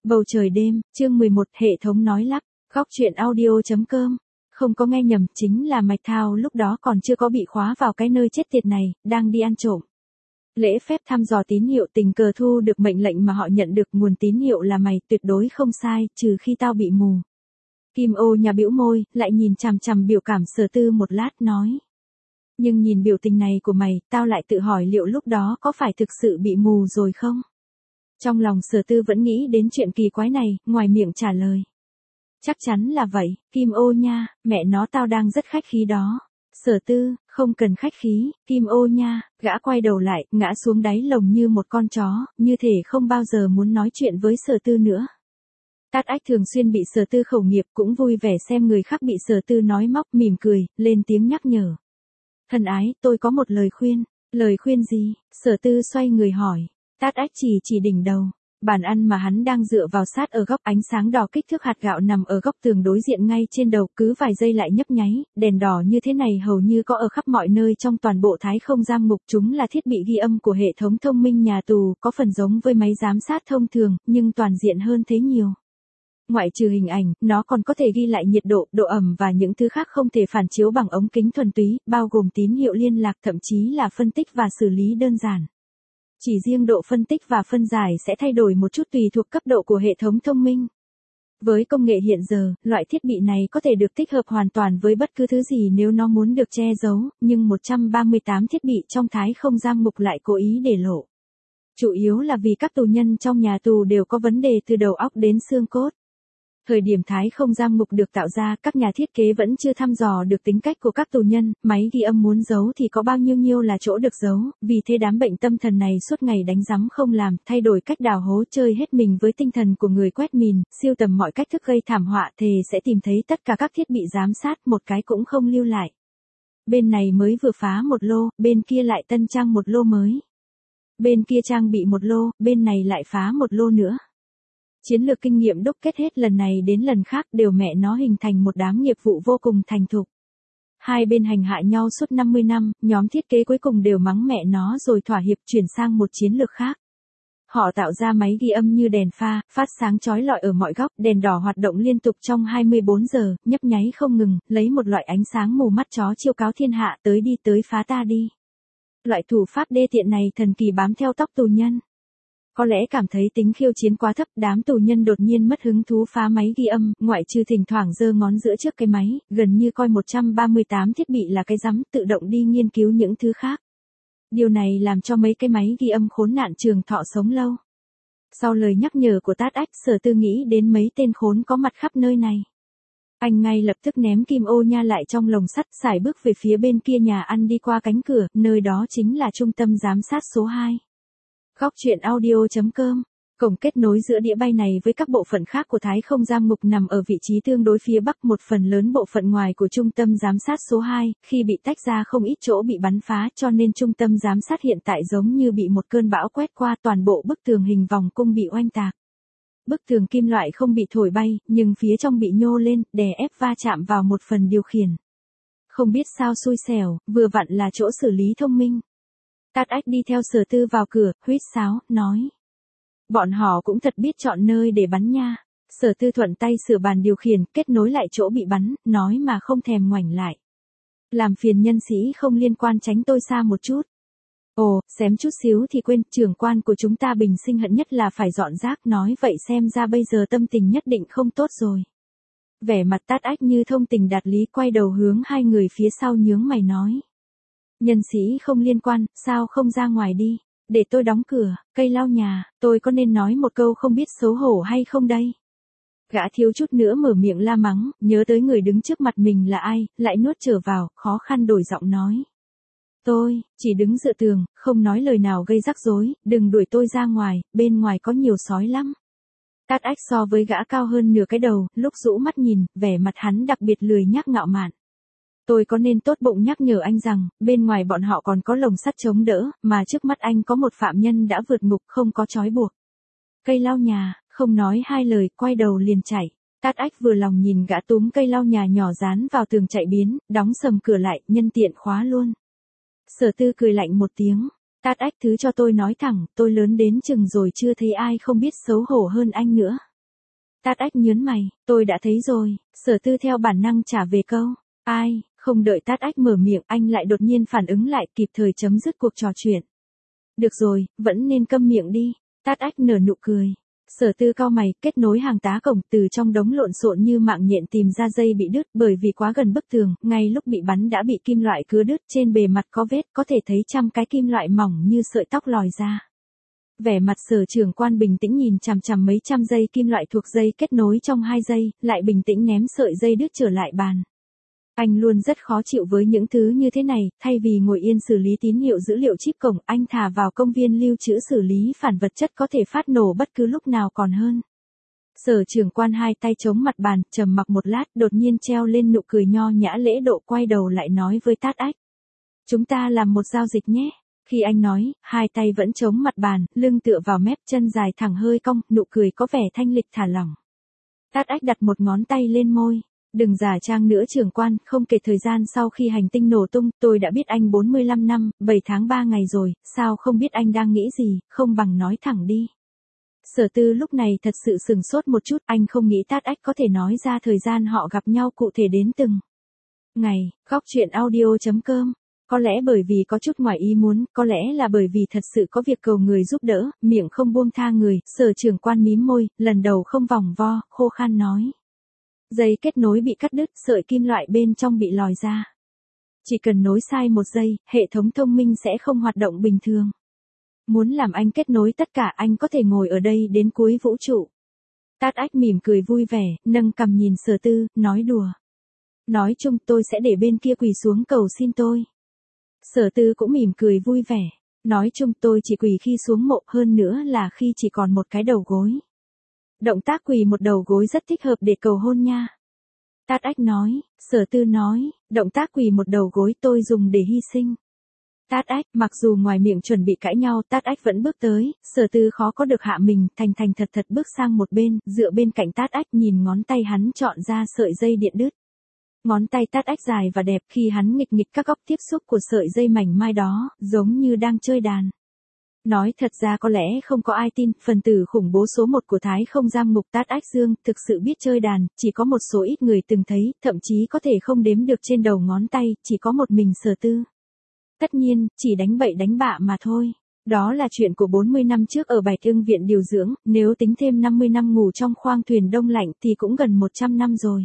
Bầu trời đêm, chương 11, hệ thống nói lắp, góc truyện audio.com. Không có nghe nhầm, chính là Mạch Thao lúc đó còn chưa có bị khóa vào cái nơi chết tiệt này, đang đi ăn trộm. Lễ phép thăm dò tín hiệu tình cờ thu được mệnh lệnh mà họ nhận được, nguồn tín hiệu là mày, tuyệt đối không sai, trừ khi tao bị mù. Kim Ô nhà bĩu môi, lại nhìn chằm chằm biểu cảm Sở Tư một lát nói. Nhưng nhìn biểu tình này của mày, tao lại tự hỏi liệu lúc đó có phải thực sự bị mù rồi không? Trong lòng Sở Tư vẫn nghĩ đến chuyện kỳ quái này, ngoài miệng trả lời. Chắc chắn là vậy, Kim Ô nha, mẹ nó tao đang rất khách khí đó. Sở Tư, không cần khách khí, Kim Ô nha, gã quay đầu lại, ngã xuống đáy lồng như một con chó, như thể không bao giờ muốn nói chuyện với Sở Tư nữa. Tát Ách thường xuyên bị Sở Tư khẩu nghiệp, cũng vui vẻ xem người khác bị Sở Tư nói móc, mỉm cười, lên tiếng nhắc nhở. Thân ái, tôi có một lời khuyên. Lời khuyên gì? Sở Tư xoay người hỏi. Tát Ách chỉ đỉnh đầu. Bàn ăn mà hắn đang dựa vào sát ở góc, ánh sáng đỏ kích thước hạt gạo nằm ở góc tường đối diện ngay trên đầu, cứ vài giây lại nhấp nháy, đèn đỏ như thế này hầu như có ở khắp mọi nơi trong toàn bộ Thái Không Giam Ngục. Chúng là thiết bị ghi âm của hệ thống thông minh nhà tù, có phần giống với máy giám sát thông thường, nhưng toàn diện hơn thế nhiều. Ngoại trừ hình ảnh, nó còn có thể ghi lại nhiệt độ, độ ẩm và những thứ khác không thể phản chiếu bằng ống kính thuần túy, bao gồm tín hiệu liên lạc, thậm chí là phân tích và xử lý đơn giản. Chỉ riêng độ phân tích và phân giải sẽ thay đổi một chút tùy thuộc cấp độ của hệ thống thông minh. Với công nghệ hiện giờ, loại thiết bị này có thể được tích hợp hoàn toàn với bất cứ thứ gì nếu nó muốn được che giấu, nhưng 138 thiết bị trong Thái Không Giam Ngục lại cố ý để lộ. Chủ yếu là vì các tù nhân trong nhà tù đều có vấn đề từ đầu óc đến xương cốt. Thời điểm Thái Không Giam Ngục được tạo ra, các nhà thiết kế vẫn chưa thăm dò được tính cách của các tù nhân, máy ghi âm muốn giấu thì có bao nhiêu là chỗ được giấu, vì thế đám bệnh tâm thần này suốt ngày đánh rắm không làm, thay đổi cách đào hố, chơi hết mình với tinh thần của người quét mìn, siêu tầm mọi cách thức gây thảm họa, thề sẽ tìm thấy tất cả các thiết bị giám sát, một cái cũng không lưu lại. Bên này mới vừa phá một lô, bên kia lại tân trang một lô mới. Bên kia trang bị một lô, bên này lại phá một lô nữa. Chiến lược kinh nghiệm đúc kết hết lần này đến lần khác đều mẹ nó hình thành một đám nghiệp vụ vô cùng thành thục. Hai bên hành hạ nhau suốt 50 năm, nhóm thiết kế cuối cùng đều mắng mẹ nó rồi thỏa hiệp chuyển sang một chiến lược khác. Họ tạo ra máy ghi âm như đèn pha, phát sáng chói lọi ở mọi góc, đèn đỏ hoạt động liên tục trong 24 giờ, nhấp nháy không ngừng, lấy một loại ánh sáng mù mắt chó chiêu cáo thiên hạ, tới đi tới phá ta đi. Loại thủ pháp đê tiện này thần kỳ bám theo tóc tù nhân. Có lẽ cảm thấy tính khiêu chiến quá thấp, đám tù nhân đột nhiên mất hứng thú phá máy ghi âm, ngoại trừ thỉnh thoảng giơ ngón giữa trước cái máy, gần như coi 138 thiết bị là cái rắm, tự động đi nghiên cứu những thứ khác. Điều này làm cho mấy cái máy ghi âm khốn nạn trường thọ sống lâu. Sau lời nhắc nhở của Tát Ách, Sở Tư nghĩ đến mấy tên khốn có mặt khắp nơi này. Anh ngay lập tức ném Kim Ô nha lại trong lồng sắt, sải bước về phía bên kia nhà ăn, đi qua cánh cửa, nơi đó chính là trung tâm giám sát số 2. Góc truyện audio.com. Cổng kết nối giữa đĩa bay này với các bộ phận khác của Thái Không Giam Ngục nằm ở vị trí tương đối phía bắc, một phần lớn bộ phận ngoài của trung tâm giám sát số 2, khi bị tách ra không ít chỗ bị bắn phá, cho nên trung tâm giám sát hiện tại giống như bị một cơn bão quét qua, toàn bộ bức tường hình vòng cung bị oanh tạc. Bức tường kim loại không bị thổi bay, nhưng phía trong bị nhô lên, đè ép va chạm vào một phần điều khiển. Không biết sao xui xẻo, vừa vặn là chỗ xử lý thông minh. Tát Ách đi theo Sở Tư vào cửa, huýt sáo, nói. Bọn họ cũng thật biết chọn nơi để bắn nha. Sở Tư thuận tay sửa bàn điều khiển, kết nối lại chỗ bị bắn, nói mà không thèm ngoảnh lại. Làm phiền nhân sĩ không liên quan tránh tôi xa một chút. Ồ, xém chút xíu thì quên, trưởng quan của chúng ta bình sinh hận nhất là phải dọn rác, nói vậy xem ra bây giờ tâm tình nhất định không tốt rồi. Vẻ mặt Tát Ách như thông tình đạt lý, quay đầu hướng hai người phía sau nhướng mày nói. Nhân sĩ không liên quan, sao không ra ngoài đi, để tôi đóng cửa, cây lau nhà, tôi có nên nói một câu không biết xấu hổ hay không đây? Gã thiếu chút nữa mở miệng la mắng, nhớ tới người đứng trước mặt mình là ai, lại nuốt trở vào, khó khăn đổi giọng nói. Tôi, chỉ đứng dựa tường, không nói lời nào gây rắc rối, đừng đuổi tôi ra ngoài, bên ngoài có nhiều sói lắm. Tát Ách so với gã cao hơn nửa cái đầu, lúc rũ mắt nhìn, vẻ mặt hắn đặc biệt lười nhác ngạo mạn. Tôi có nên tốt bụng nhắc nhở anh rằng, bên ngoài bọn họ còn có lồng sắt chống đỡ, mà trước mắt anh có một phạm nhân đã vượt ngục không có trói buộc. Cây lau nhà, không nói hai lời, quay đầu liền chạy. Tát Ách vừa lòng nhìn gã túm cây lau nhà nhỏ dán vào tường chạy biến, đóng sầm cửa lại, nhân tiện khóa luôn. Sở Tư cười lạnh một tiếng. Tát Ách, thứ cho tôi nói thẳng, tôi lớn đến chừng rồi chưa thấy ai không biết xấu hổ hơn anh nữa. Tát Ách nhớn mày, tôi đã thấy rồi, Sở Tư theo bản năng trả về câu. Ai, không đợi Tát Ách mở miệng anh lại đột nhiên phản ứng lại kịp thời chấm dứt cuộc trò chuyện. Được rồi, vẫn nên câm miệng đi. Tát Ách nở nụ cười. Sở Tư cau mày, kết nối hàng tá cổng, từ trong đống lộn xộn như mạng nhện tìm ra dây bị đứt, bởi vì quá gần bức tường, ngay lúc bị bắn đã bị kim loại cứa đứt, trên bề mặt có vết, có thể thấy trăm cái kim loại mỏng như sợi tóc lòi ra. Vẻ mặt Sở trưởng quan bình tĩnh nhìn chằm chằm mấy trăm dây kim loại thuộc dây kết nối trong 2 giây, lại bình tĩnh ném sợi dây đứt trở lại bàn. Anh luôn rất khó chịu với những thứ như thế này, thay vì ngồi yên xử lý tín hiệu dữ liệu chip cổng, anh thả vào công viên lưu trữ xử lý phản vật chất có thể phát nổ bất cứ lúc nào còn hơn. Sở trưởng quan hai tay chống mặt bàn, trầm mặc một lát, đột nhiên treo lên nụ cười nho nhã lễ độ, quay đầu lại nói với Tát Ách. Chúng ta làm một giao dịch nhé. Khi anh nói, hai tay vẫn chống mặt bàn, lưng tựa vào mép, chân dài thẳng hơi cong, nụ cười có vẻ thanh lịch thả lỏng. Tát Ách đặt một ngón tay lên môi. Đừng giả trang nữa trưởng quan, không kể thời gian sau khi hành tinh nổ tung, tôi đã biết anh 45 năm, 7 tháng 3 ngày rồi, sao không biết anh đang nghĩ gì, không bằng nói thẳng đi. Sở Tư lúc này thật sự sửng sốt một chút, anh không nghĩ Tát Ách có thể nói ra thời gian họ gặp nhau cụ thể đến từng ngày. Góc truyện audio.com. Có lẽ bởi vì có chút ngoài ý muốn, có lẽ là bởi vì thật sự có việc cầu người giúp đỡ, miệng không buông tha người, Sở trưởng quan mím môi, lần đầu không vòng vo, khô khan nói. Dây kết nối bị cắt đứt, sợi kim loại bên trong bị lòi ra. Chỉ cần nối sai một giây, hệ thống thông minh sẽ không hoạt động bình thường. Muốn làm anh kết nối tất cả, anh có thể ngồi ở đây đến cuối vũ trụ. Tát Ách mỉm cười vui vẻ, nâng cằm nhìn Sở Tư, nói đùa. Nói chung tôi sẽ để bên kia quỳ xuống cầu xin tôi. Sở Tư cũng mỉm cười vui vẻ. Nói chung tôi chỉ quỳ khi xuống mộ, hơn nữa là khi chỉ còn một cái đầu gối. Động tác quỳ một đầu gối rất thích hợp để cầu hôn nha. Tát Ách nói. Sở Tư nói, động tác quỳ một đầu gối tôi dùng để hy sinh. Tát Ách, mặc dù ngoài miệng chuẩn bị cãi nhau, Tát Ách vẫn bước tới, Sở Tư khó có được hạ mình, thành thành thật thật bước sang một bên, dựa bên cạnh Tát Ách, nhìn ngón tay hắn chọn ra sợi dây điện đứt. Ngón tay Tát Ách dài và đẹp, khi hắn nghịch nghịch các góc tiếp xúc của sợi dây mảnh mai đó, giống như đang chơi đàn. Nói thật ra có lẽ không có ai tin, phần tử khủng bố số 1 của Thái Không Giam Ngục Tát Ách Dương thực sự biết chơi đàn, chỉ có một số ít người từng thấy, thậm chí có thể không đếm được trên đầu ngón tay, chỉ có một mình Sở Tư. Tất nhiên, chỉ đánh bậy đánh bạ mà thôi. Đó là chuyện của 40 năm trước ở Bạch Ưng viện điều dưỡng, nếu tính thêm 50 năm ngủ trong khoang thuyền đông lạnh thì cũng gần 100 năm rồi.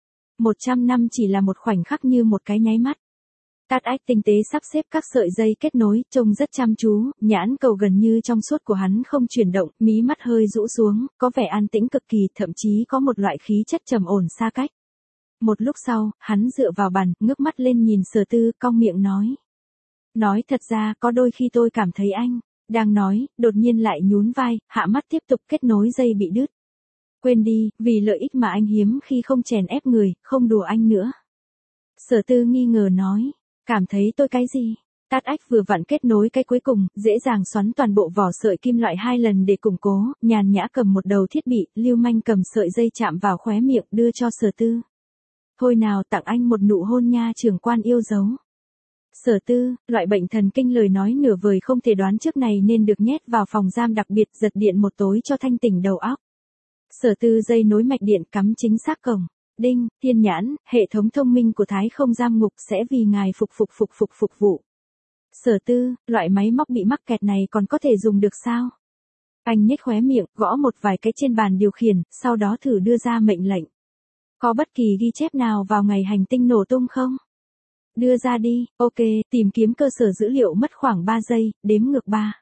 100 năm chỉ là một khoảnh khắc như một cái nháy mắt. Tát Ách tinh tế sắp xếp các sợi dây kết nối, trông rất chăm chú, nhãn cầu gần như trong suốt của hắn không chuyển động, mí mắt hơi rũ xuống, có vẻ an tĩnh cực kỳ, thậm chí có một loại khí chất trầm ổn xa cách. Một lúc sau, hắn dựa vào bàn, ngước mắt lên nhìn Sở Tư, cong miệng nói. Nói thật ra, có đôi khi tôi cảm thấy anh, đang nói, đột nhiên lại nhún vai, hạ mắt tiếp tục kết nối dây bị đứt. Quên đi, vì lợi ích mà anh hiếm khi không chèn ép người, không đùa anh nữa. Sở Tư nghi ngờ nói. Cảm thấy tôi cái gì? Tát Ách vừa vặn kết nối cái cuối cùng, dễ dàng xoắn toàn bộ vỏ sợi kim loại 2 lần để củng cố, nhàn nhã cầm một đầu thiết bị, lưu manh cầm sợi dây chạm vào khóe miệng đưa cho Sở Tư. Thôi nào, tặng anh một nụ hôn nha, trưởng quan yêu dấu. Sở Tư, loại bệnh thần kinh lời nói nửa vời không thể đoán trước này nên được nhét vào phòng giam đặc biệt, giật điện một tối cho thanh tỉnh đầu óc. Sở Tư dây nối mạch điện cắm chính xác cổng. Đinh, Thiên Nhãn, hệ thống thông minh của Thái Không Giam Ngục sẽ vì ngài phục vụ. Sở Tư, loại máy móc bị mắc kẹt này còn có thể dùng được sao? Anh nhếch khóe miệng, gõ một vài cái trên bàn điều khiển, sau đó thử đưa ra mệnh lệnh. Có bất kỳ ghi chép nào vào ngày hành tinh nổ tung không? Đưa ra đi, ok, tìm kiếm cơ sở dữ liệu mất khoảng 3 giây, đếm ngược 3.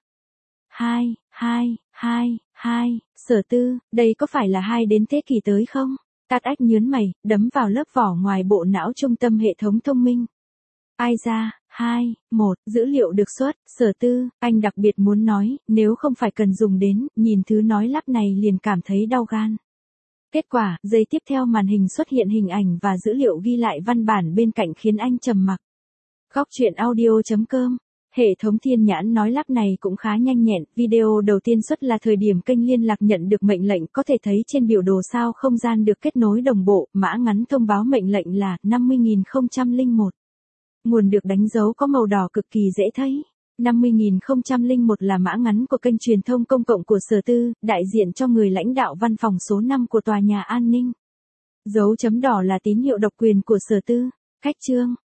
2, 2, 2, 2, Sở Tư, đây có phải là 2 đến thế kỷ tới không? Tát Ách nhớn mày, đấm vào lớp vỏ ngoài bộ não trung tâm hệ thống thông minh. Ai ra, 2, 1, dữ liệu được xuất, Sở Tư, anh đặc biệt muốn nói, nếu không phải cần dùng đến, nhìn thứ nói lắp này liền cảm thấy đau gan. Kết quả, giây tiếp theo màn hình xuất hiện hình ảnh và dữ liệu ghi lại văn bản bên cạnh khiến anh trầm mặc. Góc truyện audio.com. Hệ thống Thiên Nhãn nói lắp này cũng khá nhanh nhẹn, video đầu tiên xuất là thời điểm kênh liên lạc nhận được mệnh lệnh, có thể thấy trên biểu đồ sao không gian được kết nối đồng bộ, mã ngắn thông báo mệnh lệnh là 50.001. Nguồn được đánh dấu có màu đỏ cực kỳ dễ thấy. 50001 là mã ngắn của kênh truyền thông công cộng của Sở Tư, đại diện cho người lãnh đạo văn phòng số 5 của tòa nhà an ninh. Dấu chấm đỏ là tín hiệu độc quyền của Sở Tư. Khách chương.